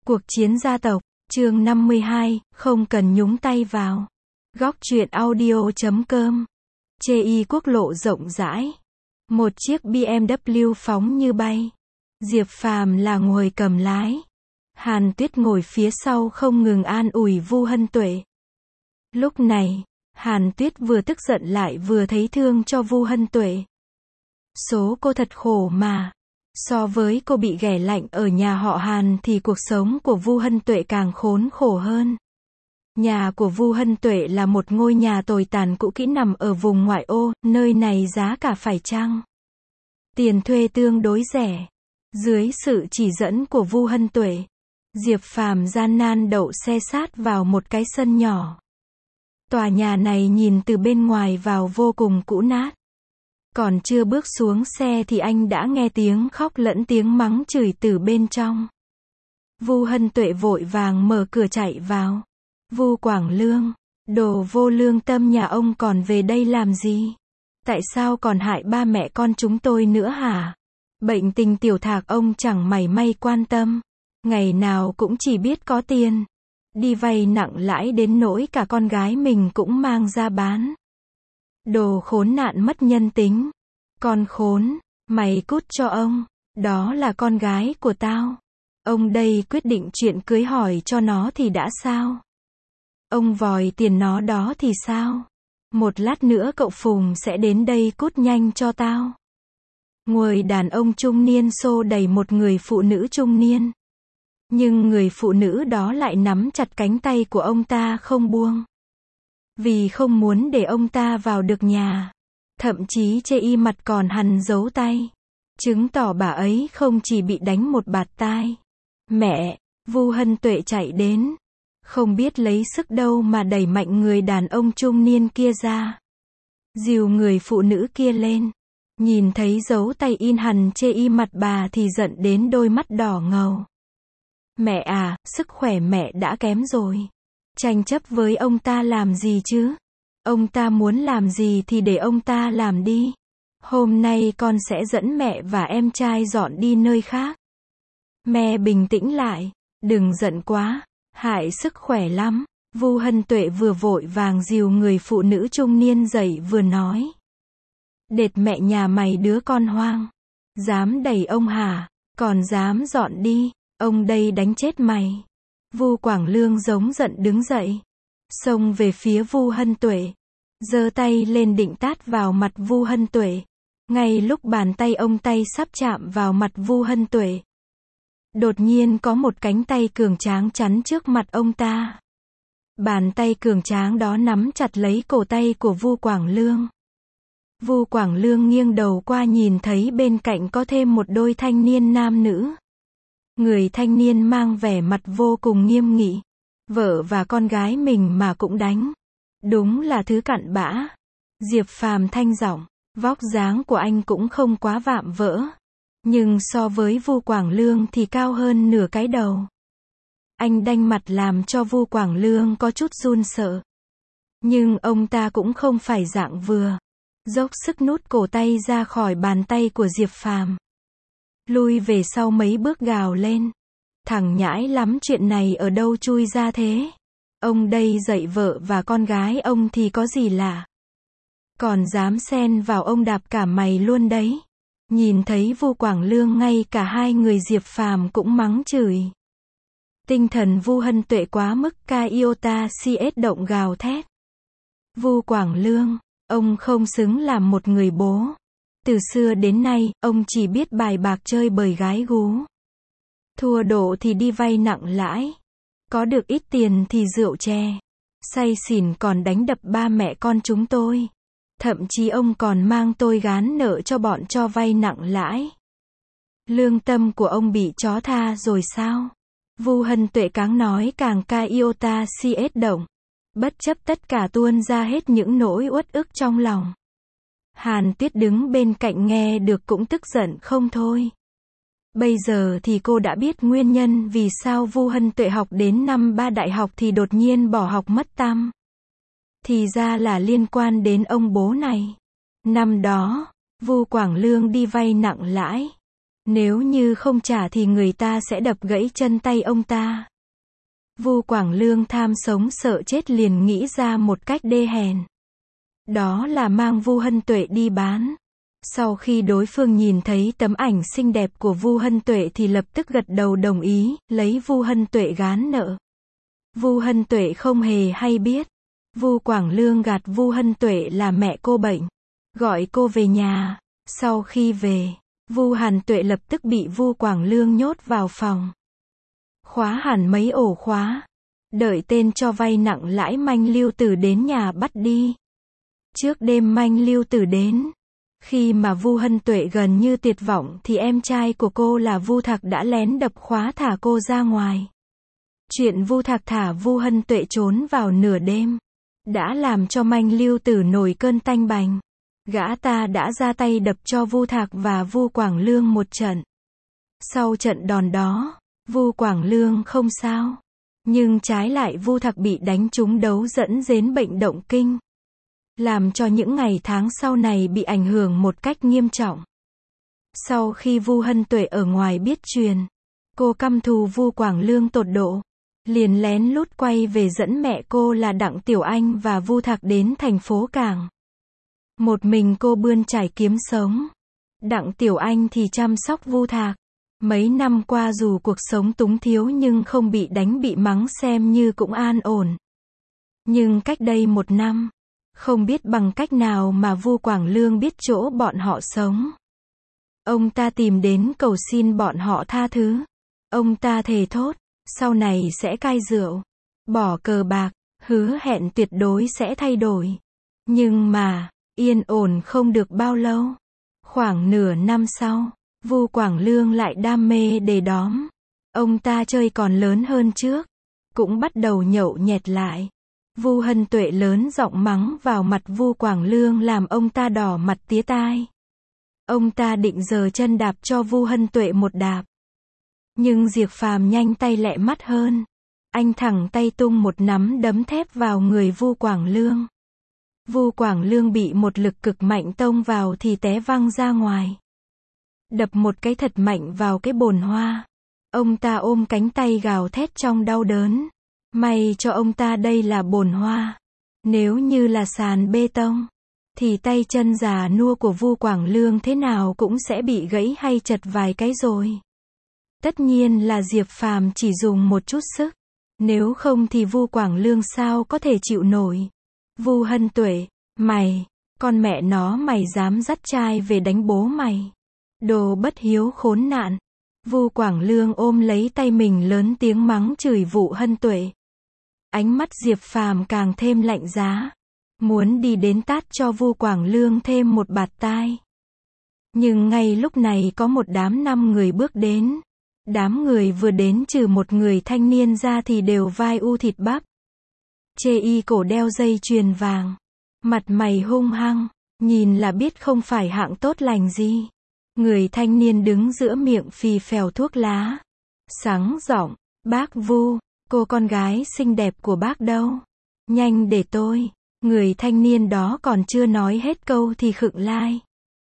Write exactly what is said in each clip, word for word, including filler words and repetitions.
Cuộc chiến gia tộc, chương năm mươi hai, không cần nhúng tay vào. Góc truyện audio chấm com. Chê y quốc lộ rộng rãi. Một chiếc bê em vê phóng như bay. Diệp Phàm là ngồi cầm lái. Hàn Tuyết ngồi phía sau không ngừng an ủi Vu Hân Tuệ. Lúc này, Hàn Tuyết vừa tức giận lại vừa thấy thương cho Vu Hân Tuệ. Số cô thật khổ mà. So với cô bị ghẻ lạnh ở nhà họ Hàn thì cuộc sống của Vu Hân Tuệ càng khốn khổ hơn. Nhà của Vu Hân Tuệ là một ngôi nhà tồi tàn cũ kỹ nằm ở vùng ngoại ô, nơi này giá cả phải chăng. Tiền thuê tương đối rẻ. Dưới sự chỉ dẫn của Vu Hân Tuệ, Diệp Phàm gian nan đậu xe sát vào một cái sân nhỏ. Tòa nhà này nhìn từ bên ngoài vào vô cùng cũ nát. Còn chưa bước xuống xe thì anh đã nghe tiếng khóc lẫn tiếng mắng chửi từ bên trong. Vu Hân Tuệ vội vàng mở cửa chạy vào. Vu Quảng Lương, đồ vô lương tâm nhà ông còn về đây làm gì? Tại sao còn hại ba mẹ con chúng tôi nữa hả? Bệnh tình tiểu thạc ông chẳng mảy may quan tâm. Ngày nào cũng chỉ biết có tiền. Đi vay nặng lãi đến nỗi cả con gái mình cũng mang ra bán. Đồ khốn nạn mất nhân tính. Con khốn, mày cút cho ông. Đó là con gái của tao. Ông đây quyết định chuyện cưới hỏi cho nó thì đã sao? Ông vòi tiền nó đó thì sao? Một lát nữa cậu Phùng sẽ đến đây cút nhanh cho tao. Người đàn ông trung niên xô đẩy một người phụ nữ trung niên. Nhưng người phụ nữ đó lại nắm chặt cánh tay của ông ta không buông. Vì không muốn để ông ta vào được nhà. Thậm chí chê y mặt còn hằn dấu tay. Chứng tỏ bà ấy không chỉ bị đánh một bạt tai. Mẹ, Vu Hân Tuệ chạy đến. Không biết lấy sức đâu mà đẩy mạnh người đàn ông trung niên kia ra. Dìu người phụ nữ kia lên. Nhìn thấy dấu tay in hằn chê y mặt bà thì giận đến đôi mắt đỏ ngầu. Mẹ à, sức khỏe mẹ đã kém rồi. Tranh chấp với ông ta làm gì chứ? Ông ta muốn làm gì thì để ông ta làm đi. Hôm nay con sẽ dẫn mẹ và em trai dọn đi nơi khác. Mẹ bình tĩnh lại. Đừng giận quá. Hại sức khỏe lắm. Vu Hân Tuệ vừa vội vàng dìu người phụ nữ trung niên dậy vừa nói. Đệt mẹ nhà mày đứa con hoang. Dám đẩy ông hả? Còn dám dọn đi. Ông đây đánh chết mày. Vu Quảng Lương giống giận đứng dậy. Xông về phía Vu Hân Tuệ. Giơ tay lên định tát vào mặt Vu Hân Tuệ. Ngay lúc bàn tay ông tay sắp chạm vào mặt Vu Hân Tuệ. Đột nhiên có một cánh tay cường tráng chắn trước mặt ông ta. Bàn tay cường tráng đó nắm chặt lấy cổ tay của Vu Quảng Lương. Vu Quảng Lương nghiêng đầu qua nhìn thấy bên cạnh có thêm một đôi thanh niên nam nữ. Người thanh niên mang vẻ mặt vô cùng nghiêm nghị. Vợ và con gái mình mà cũng đánh. Đúng là thứ cặn bã. Diệp Phàm thanh giọng. Vóc dáng của anh cũng không quá vạm vỡ. Nhưng so với Vu Quảng Lương thì cao hơn nửa cái đầu. Anh đanh mặt làm cho Vu Quảng Lương có chút run sợ. Nhưng ông ta cũng không phải dạng vừa. Dốc sức nút cổ tay ra khỏi bàn tay của Diệp Phàm. Lui về sau mấy bước gào lên. Thằng nhãi lắm chuyện này ở đâu chui ra thế? Ông đây dạy vợ và con gái ông thì có gì lạ? Còn dám xen vào ông đạp cả mày luôn đấy. Nhìn thấy Vu Quảng Lương ngay cả hai người Diệp Phàm cũng mắng chửi. Tinh thần Vu Hân Tuệ quá mức ca iota cs động gào thét. Vu Quảng Lương, ông không xứng làm một người bố. Từ xưa đến nay, ông chỉ biết bài bạc chơi bời gái gú. Thua độ thì đi vay nặng lãi. Có được ít tiền thì rượu chè. Say xỉn còn đánh đập ba mẹ con chúng tôi. Thậm chí ông còn mang tôi gán nợ cho bọn cho vay nặng lãi. Lương tâm của ông bị chó tha rồi sao? Vu Hân Tuệ càng nói càng ca iota cs động. Bất chấp tất cả tuôn ra hết những nỗi uất ức trong lòng. Hàn Tuyết đứng bên cạnh nghe được cũng tức giận không thôi. Bây giờ thì cô đã biết nguyên nhân vì sao Vu Hân Tuệ học đến năm ba đại học thì đột nhiên bỏ học mất tăm. Thì ra là liên quan đến ông bố này. Năm đó, Vu Quảng Lương đi vay nặng lãi. Nếu như không trả thì người ta sẽ đập gãy chân tay ông ta. Vu Quảng Lương tham sống sợ chết liền nghĩ ra một cách đê hèn. Đó là mang Vu Hân Tuệ đi bán. Sau khi đối phương nhìn thấy tấm ảnh xinh đẹp của Vu Hân Tuệ thì lập tức gật đầu đồng ý, lấy Vu Hân Tuệ gán nợ. Vu Hân Tuệ không hề hay biết. Vu Quảng Lương gạt Vu Hân Tuệ là mẹ cô bệnh, gọi cô về nhà. Sau khi về, Vu Hân Tuệ lập tức bị Vu Quảng Lương nhốt vào phòng. Khóa hẳn mấy ổ khóa. Đợi tên cho vay nặng lãi Manh Lưu Tử đến nhà bắt đi. Trước đêm Manh Lưu Tử đến. Khi mà Vu Hân Tuệ gần như tuyệt vọng thì em trai của cô là Vu Thạc đã lén đập khóa thả cô ra ngoài. Chuyện Vu Thạc thả Vu Hân Tuệ trốn vào nửa đêm đã làm cho Manh Lưu Tử nổi cơn tanh bành. Gã ta đã ra tay đập cho Vu Thạc và Vu Quảng Lương một trận. Sau trận đòn đó, Vu Quảng Lương không sao. Nhưng trái lại Vu Thạc bị đánh trúng đấu dẫn đến bệnh động kinh. Làm cho những ngày tháng sau này bị ảnh hưởng một cách nghiêm trọng. Sau khi Vu Hân Tuệ ở ngoài biết truyền, cô căm thù Vu Quảng Lương tột độ. Liền lén lút quay về dẫn mẹ cô là Đặng Tiểu Anh và Vu Thạc đến thành phố Cảng. Một mình cô bươn trải kiếm sống. Đặng Tiểu Anh thì chăm sóc Vu Thạc. Mấy năm qua dù cuộc sống túng thiếu nhưng không bị đánh bị mắng xem như cũng an ổn. Nhưng cách đây một năm, không biết bằng cách nào mà Vu Quảng Lương biết chỗ bọn họ sống. Ông ta tìm đến cầu xin bọn họ tha thứ. Ông ta thề thốt, sau này sẽ cai rượu, bỏ cờ bạc, hứa hẹn tuyệt đối sẽ thay đổi. Nhưng mà, yên ổn không được bao lâu. Khoảng nửa năm sau, Vu Quảng Lương lại đam mê đề đóm. Ông ta chơi còn lớn hơn trước, cũng bắt đầu nhậu nhẹt lại. Vu Hân Tuệ lớn giọng mắng vào mặt Vu Quảng Lương làm ông ta đỏ mặt tía tai. Ông ta định giơ chân đạp cho Vu Hân Tuệ một đạp. Nhưng Diệp Phàm nhanh tay lẹ mắt hơn. Anh thẳng tay tung một nắm đấm thép vào người Vu Quảng Lương. Vu Quảng Lương bị một lực cực mạnh tông vào thì té văng ra ngoài. Đập một cái thật mạnh vào cái bồn hoa. Ông ta ôm cánh tay gào thét trong đau đớn. May cho ông ta đây là bồn hoa. Nếu như là sàn bê tông, thì tay chân già nua của Vu Quảng Lương thế nào cũng sẽ bị gãy hay chật vài cái rồi. Tất nhiên là Diệp Phàm chỉ dùng một chút sức. Nếu không thì Vu Quảng Lương sao có thể chịu nổi. Vu Hân Tuệ, mày, con mẹ nó mày dám dắt trai về đánh bố mày. Đồ bất hiếu khốn nạn. Vu Quảng Lương ôm lấy tay mình lớn tiếng mắng chửi Vu Hân Tuệ. Ánh mắt Diệp Phàm càng thêm lạnh giá. Muốn đi đến tát cho Vu Quảng Lương thêm một bạt tai. Nhưng ngay lúc này có một đám năm người bước đến. Đám người vừa đến trừ một người thanh niên ra thì đều vai u thịt bắp. Chê y cổ đeo dây chuyền vàng. Mặt mày hung hăng, nhìn là biết không phải hạng tốt lành gì. Người thanh niên đứng giữa miệng phì phèo thuốc lá. Sáng giọng, bác Vu, cô con gái xinh đẹp của bác đâu? Nhanh để tôi. Người thanh niên đó còn chưa nói hết câu thì khựng lai.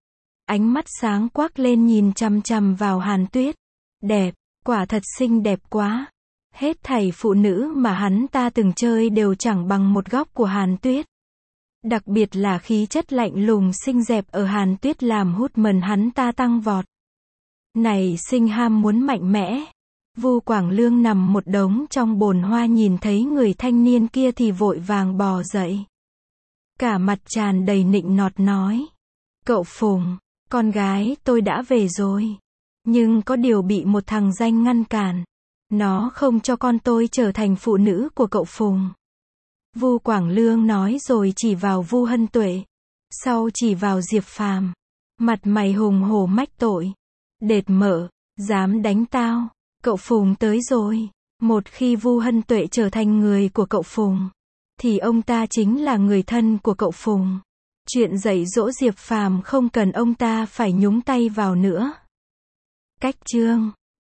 Ánh mắt sáng quắc lên nhìn chằm chằm vào Hàn Tuyết. Đẹp, quả thật xinh đẹp quá. Hết thảy phụ nữ mà hắn ta từng chơi đều chẳng bằng một góc của Hàn Tuyết. Đặc biệt là khí chất lạnh lùng xinh đẹp ở Hàn Tuyết làm hút mần hắn ta tăng vọt. Này sinh ham muốn mạnh mẽ. Vu Quảng Lương nằm một đống trong bồn hoa nhìn thấy người thanh niên kia thì vội vàng bò dậy. Cả mặt tràn đầy nịnh nọt nói. Cậu Phùng, con gái tôi đã về rồi. Nhưng có điều bị một thằng danh ngăn cản. Nó không cho con tôi trở thành phụ nữ của cậu Phùng. Vu Quảng Lương nói rồi chỉ vào Vu Hân Tuệ. Sau chỉ vào Diệp Phàm. Mặt mày hùng hổ mách tội. Đệt mở, dám đánh tao. Cậu Phùng tới rồi. Một khi Vu Hân Tuệ trở thành người của cậu Phùng, thì ông ta chính là người thân của cậu Phùng. Chuyện dạy dỗ Diệp Phàm không cần ông ta phải nhúng tay vào nữa. Cách chương